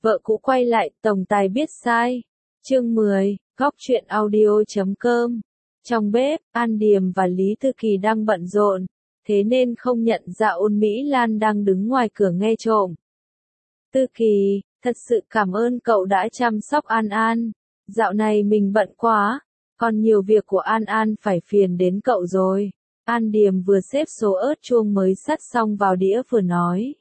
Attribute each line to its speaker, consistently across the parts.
Speaker 1: Vợ cũ quay lại, tổng tài biết sai. Chương 10, góc truyện audio.com. Trong bếp, An Điềm và Lý Thư Kỳ đang bận rộn, thế nên không nhận ra Ôn Mỹ Lan đang đứng ngoài cửa nghe trộm. Thư Kỳ, thật sự cảm ơn cậu đã chăm sóc An An. Dạo này mình bận quá, còn nhiều việc của An An phải phiền đến cậu rồi. An Điềm vừa xếp số ớt chuông mới sắt xong vào đĩa vừa nói.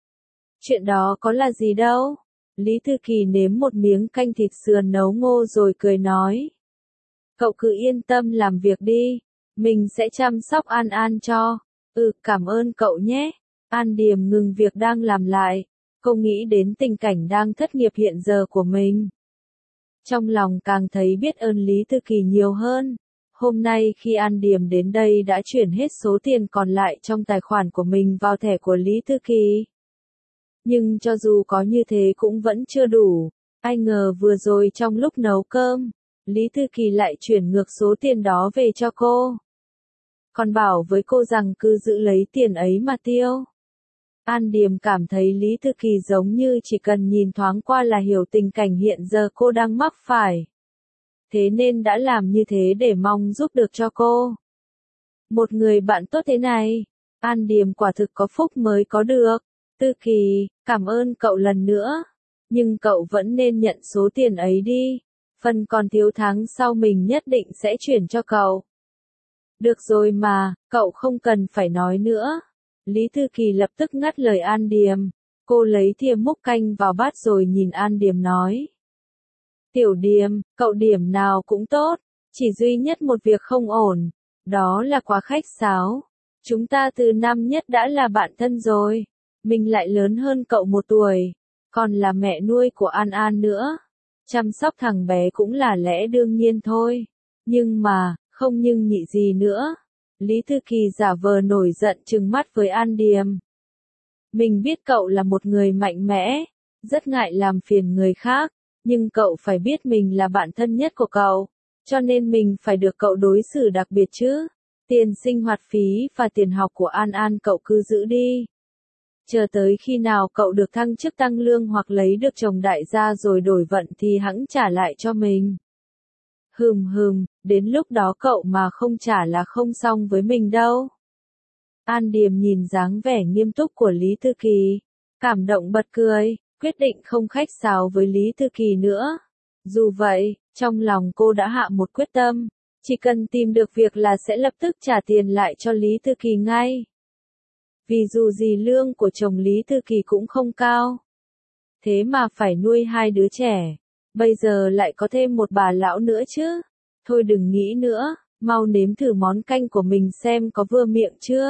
Speaker 1: Chuyện đó có là gì đâu. Lý Thư Kỳ nếm một miếng canh thịt sườn nấu ngô rồi cười nói. Cậu cứ yên tâm làm việc đi, mình sẽ chăm sóc An An cho. Cảm ơn cậu nhé. An Điềm ngừng việc đang làm lại, cô nghĩ đến tình cảnh đang thất nghiệp hiện giờ của mình. Trong lòng càng thấy biết ơn Lý Thư Kỳ nhiều hơn. Hôm nay khi An Điềm đến đây đã chuyển hết số tiền còn lại trong tài khoản của mình vào thẻ của Lý Thư Kỳ. Nhưng cho dù có như thế cũng vẫn chưa đủ. Ai ngờ vừa rồi trong lúc nấu cơm, Lý Thư Kỳ lại chuyển ngược số tiền đó về cho cô. Còn bảo với cô rằng cứ giữ lấy tiền ấy mà tiêu. An Điềm cảm thấy Lý Thư Kỳ giống như chỉ cần nhìn thoáng qua là hiểu tình cảnh hiện giờ cô đang mắc phải. Thế nên đã làm như thế để mong giúp được cho cô. Một người bạn tốt thế này, An Điềm quả thực có phúc mới có được. Thư Kỳ, cảm ơn cậu lần nữa. Nhưng cậu vẫn nên nhận số tiền ấy đi. Phần còn thiếu tháng sau mình nhất định sẽ chuyển cho cậu. Được rồi mà, cậu không cần phải nói nữa. Lý Thư Kỳ lập tức ngắt lời An Điềm. Cô lấy thìa múc canh vào bát rồi nhìn An Điềm nói. Tiểu Điềm, cậu điểm nào cũng tốt. Chỉ duy nhất một việc không ổn. Đó là quá khách sáo. Chúng ta từ năm nhất đã là bạn thân rồi. Mình lại lớn hơn cậu 1 tuổi. Còn là mẹ nuôi của An An nữa. Chăm sóc thằng bé cũng là lẽ đương nhiên thôi. Nhưng mà, không nhưng nhị gì nữa. Lý Thư Kỳ giả vờ nổi giận trừng mắt với An Điềm. Mình biết cậu là một người mạnh mẽ, rất ngại làm phiền người khác, nhưng cậu phải biết mình là bạn thân nhất của cậu, cho nên mình phải được cậu đối xử đặc biệt chứ. Tiền sinh hoạt phí và tiền học của An An cậu cứ giữ đi. Chờ tới khi nào cậu được thăng chức tăng lương hoặc lấy được chồng đại gia rồi đổi vận thì hẵng trả lại cho mình. Đến lúc đó cậu mà không trả là không xong với mình đâu. An Điềm nhìn dáng vẻ nghiêm túc của Lý Thư Kỳ, cảm động bật cười, quyết định không khách sáo với Lý Thư Kỳ nữa. Dù vậy, trong lòng cô đã hạ một quyết tâm, chỉ cần tìm được việc là sẽ lập tức trả tiền lại cho Lý Thư Kỳ ngay. Vì dù gì lương của chồng Lý Thư Kỳ cũng không cao. Thế mà phải nuôi 2 đứa trẻ. Bây giờ lại có thêm một bà lão nữa chứ. Thôi đừng nghĩ nữa, mau nếm thử món canh của mình xem có vừa miệng chưa.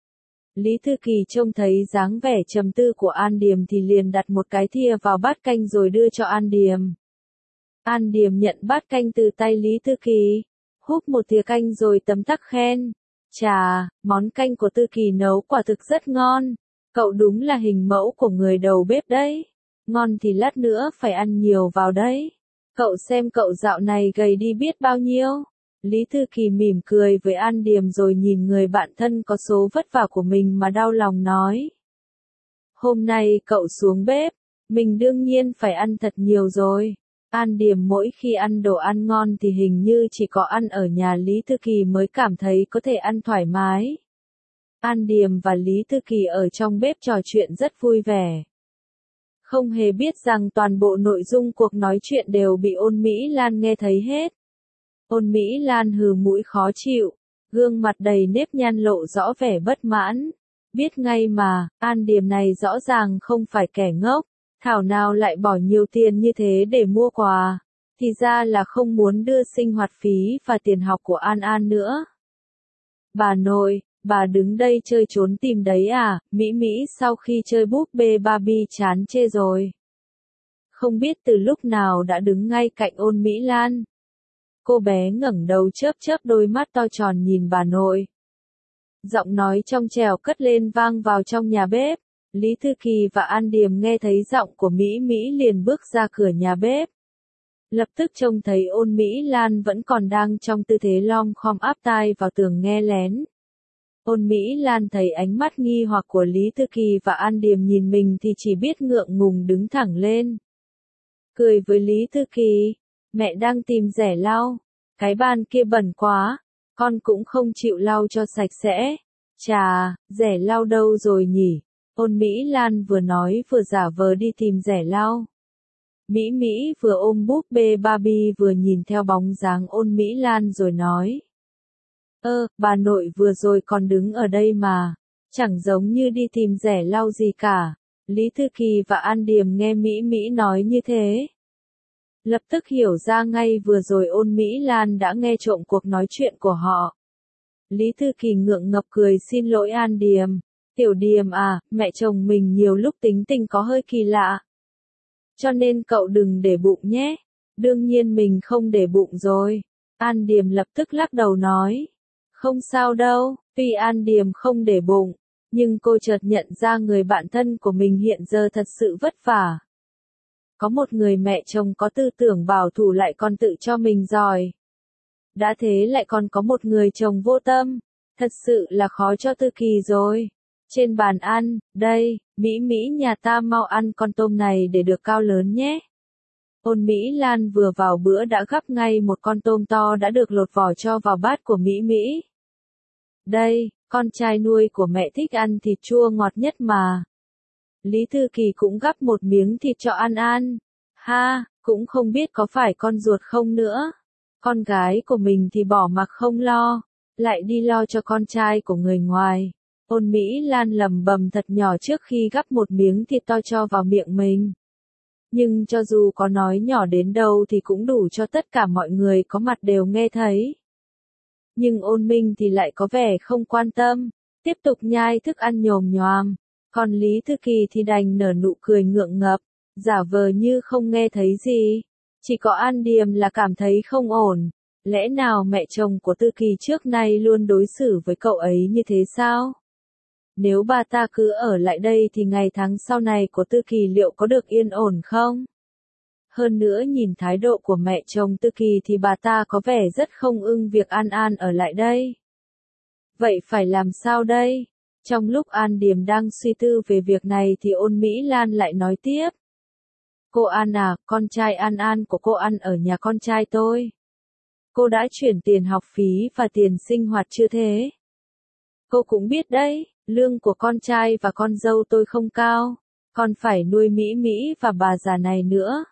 Speaker 1: Lý Thư Kỳ trông thấy dáng vẻ trầm tư của An Điềm thì liền đặt một cái thìa vào bát canh rồi đưa cho An Điềm. An Điềm nhận bát canh từ tay Lý Thư Kỳ, húp một thìa canh rồi tấm tắc khen. Chà, món canh của Thư Kỳ nấu quả thực rất ngon. Cậu đúng là hình mẫu của người đầu bếp đấy. Ngon thì lát nữa phải ăn nhiều vào đấy. Cậu xem cậu dạo này gầy đi biết bao nhiêu. Lý Thư Kỳ mỉm cười với An Điềm rồi nhìn người bạn thân có số vất vả của mình mà đau lòng nói. Hôm nay cậu xuống bếp, mình đương nhiên phải ăn thật nhiều rồi. An Điềm mỗi khi ăn đồ ăn ngon thì hình như chỉ có ăn ở nhà Lý Thư Kỳ mới cảm thấy có thể ăn thoải mái. An Điềm và Lý Thư Kỳ ở trong bếp trò chuyện rất vui vẻ. Không hề biết rằng toàn bộ nội dung cuộc nói chuyện đều bị Ôn Mỹ Lan nghe thấy hết. Ôn Mỹ Lan hừ mũi khó chịu, gương mặt đầy nếp nhăn lộ rõ vẻ bất mãn. Biết ngay mà, An Điềm này rõ ràng không phải kẻ ngốc, thảo nào lại bỏ nhiều tiền như thế để mua quà, thì ra là không muốn đưa sinh hoạt phí và tiền học của An An nữa. Bà nội, bà đứng đây chơi trốn tìm đấy à? Mỹ Mỹ sau khi chơi búp bê Barbie chán chê rồi. Không biết từ lúc nào đã đứng ngay cạnh Ôn Mỹ Lan. Cô bé ngẩng đầu chớp chớp đôi mắt to tròn nhìn bà nội. Giọng nói trong trẻo cất lên vang vào trong nhà bếp. Lý Thư Kỳ và An Điềm nghe thấy giọng của Mỹ Mỹ liền bước ra cửa nhà bếp. Lập tức trông thấy Ôn Mỹ Lan vẫn còn đang trong tư thế lom khom áp tai vào tường nghe lén. Ôn Mỹ Lan thấy ánh mắt nghi hoặc của Lý Thư Kỳ và An Điềm nhìn mình thì chỉ biết ngượng ngùng đứng thẳng lên. cười với Lý Thư Kỳ. Mẹ đang tìm rẻ lau. Cái bàn kia bẩn quá, con cũng không chịu lau cho sạch sẽ. Chà, rẻ lau đâu rồi nhỉ? Ôn Mỹ Lan vừa nói vừa giả vờ đi tìm rẻ lau. Mỹ Mỹ vừa ôm búp bê Barbie vừa nhìn theo bóng dáng Ôn Mỹ Lan rồi nói. Bà nội vừa rồi còn đứng ở đây mà, chẳng giống như đi tìm rẻ lau gì cả. Lý Thư Kỳ và An Điềm nghe Mỹ Mỹ nói như thế, lập tức hiểu ra ngay vừa rồi Ôn Mỹ Lan đã nghe trộm cuộc nói chuyện của họ. Lý Thư Kỳ ngượng ngập cười xin lỗi An Điềm. Tiểu Điềm à, mẹ chồng mình nhiều lúc tính tình có hơi kỳ lạ. Cho nên cậu đừng để bụng nhé. Đương nhiên mình không để bụng rồi. An Điềm lập tức lắc đầu nói. Không sao đâu, tuy An Điềm không để bụng, nhưng cô chợt nhận ra người bạn thân của mình hiện giờ thật sự vất vả. Có một người mẹ chồng có tư tưởng bảo thủ lại còn tự cho mình giỏi. Đã thế lại còn có một người chồng vô tâm, thật sự là khó cho Thư Kỳ rồi. Trên bàn ăn, đây, Mỹ Mỹ nhà ta mau ăn con tôm này để được cao lớn nhé. Ôn Mỹ Lan vừa vào bữa đã gắp ngay một con tôm to đã được lột vỏ cho vào bát của Mỹ Mỹ. Đây, con trai nuôi của mẹ thích ăn thịt chua ngọt nhất mà. Lý Thư Kỳ cũng gắp một miếng thịt cho An An. Ha, cũng không biết có phải con ruột không nữa. Con gái của mình thì bỏ mặc không lo, lại đi lo cho con trai của người ngoài. Ôn Mỹ Lan lẩm bẩm thật nhỏ trước khi gắp một miếng thịt to cho vào miệng mình. Nhưng cho dù có nói nhỏ đến đâu thì cũng đủ cho tất cả mọi người có mặt đều nghe thấy. Nhưng Ôn Minh thì lại có vẻ không quan tâm, tiếp tục nhai thức ăn nhồm nhoàm. Còn Lý Thư Kỳ thì đành nở nụ cười ngượng ngập, giả vờ như không nghe thấy gì. Chỉ có An Điềm là cảm thấy không ổn. Lẽ nào mẹ chồng của Thư Kỳ trước nay luôn đối xử với cậu ấy như thế sao? Nếu bà ta cứ ở lại đây thì ngày tháng sau này của Thư Kỳ liệu có được yên ổn không? Hơn nữa nhìn thái độ của mẹ chồng Thư Kỳ thì bà ta có vẻ rất không ưng việc An An ở lại đây. Vậy phải làm sao đây? Trong lúc An Điềm đang suy tư về việc này thì Ôn Mỹ Lan lại nói tiếp. Cô An à, con trai An An của cô ăn ở nhà con trai tôi. Cô đã chuyển tiền học phí và tiền sinh hoạt chưa thế? Cô cũng biết đấy, lương của con trai và con dâu tôi không cao, còn phải nuôi Mỹ Mỹ và bà già này nữa.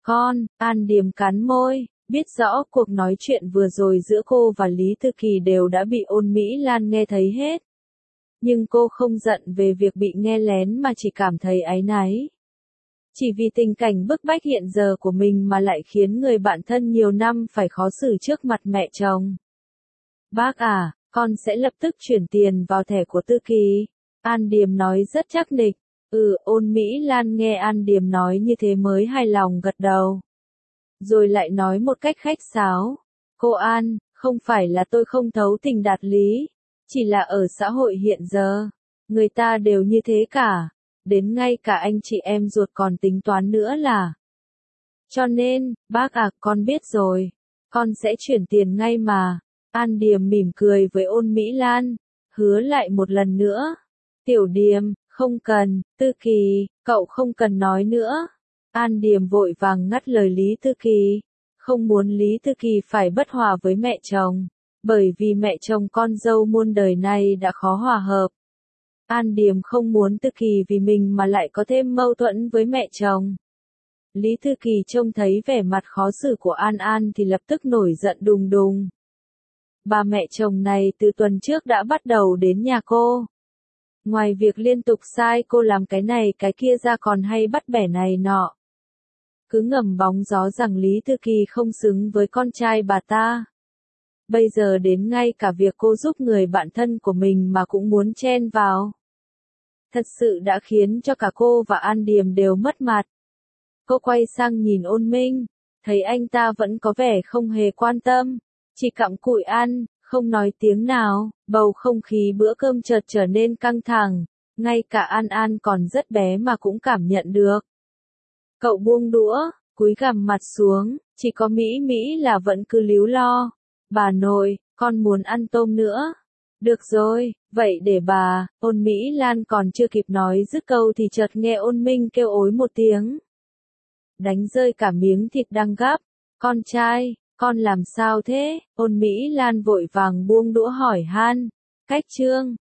Speaker 1: An Điềm cắn môi, biết rõ cuộc nói chuyện vừa rồi giữa cô và Lý Thư Kỳ đều đã bị Ôn Mỹ Lan nghe thấy hết. Nhưng cô không giận về việc bị nghe lén mà chỉ cảm thấy áy náy. Chỉ vì tình cảnh bức bách hiện giờ của mình mà lại khiến người bạn thân nhiều năm phải khó xử trước mặt mẹ chồng. Bác à, con sẽ lập tức chuyển tiền vào thẻ của Thư Kỳ. An Điềm nói rất chắc nịch. Ôn Mỹ Lan nghe An Điềm nói như thế mới hài lòng gật đầu. Rồi lại nói một cách khách sáo. Cô An, không phải là tôi không thấu tình đạt lý. Chỉ là ở xã hội hiện giờ, người ta đều như thế cả. Đến ngay cả anh chị em ruột còn tính toán nữa là. Cho nên, bác à, con biết rồi. Con sẽ chuyển tiền ngay mà. An Điềm mỉm cười với Ôn Mỹ Lan. Hứa lại một lần nữa. Tiểu Điềm, không cần, Thư Kỳ, cậu không cần nói nữa. An Điềm vội vàng ngắt lời Lý Thư Kỳ. Không muốn Lý Thư Kỳ phải bất hòa với mẹ chồng. Bởi vì mẹ chồng con dâu muôn đời này đã khó hòa hợp. An Điềm không muốn Thư Kỳ vì mình mà lại có thêm mâu thuẫn với mẹ chồng. Lý Thư Kỳ trông thấy vẻ mặt khó xử của An An thì lập tức nổi giận đùng đùng. Bà mẹ chồng này từ tuần trước đã bắt đầu đến nhà cô. Ngoài việc liên tục sai cô làm cái này cái kia ra còn hay bắt bẻ này nọ. Cứ ngầm bóng gió rằng Lý Thư Kỳ không xứng với con trai bà ta. Bây giờ đến ngay cả việc cô giúp người bạn thân của mình mà cũng muốn chen vào. Thật sự đã khiến cho cả cô và An Điềm đều mất mặt. Cô quay sang nhìn Ôn Minh, thấy anh ta vẫn có vẻ không hề quan tâm, chỉ cặm cụi ăn, không nói tiếng nào, bầu không khí bữa cơm chợt trở nên căng thẳng, ngay cả An An còn rất bé mà cũng cảm nhận được. Cậu buông đũa, cúi gằm mặt xuống, chỉ có Mỹ Mỹ là vẫn cứ líu lo. Bà nội, con muốn ăn tôm nữa. Được rồi, vậy để bà. Ôn Mỹ Lan còn chưa kịp nói dứt câu thì chợt nghe Ôn Minh kêu ối một tiếng. đánh rơi cả miếng thịt đang gắp. Con trai, con làm sao thế? Ôn Mỹ Lan vội vàng buông đũa hỏi han. Cách Trương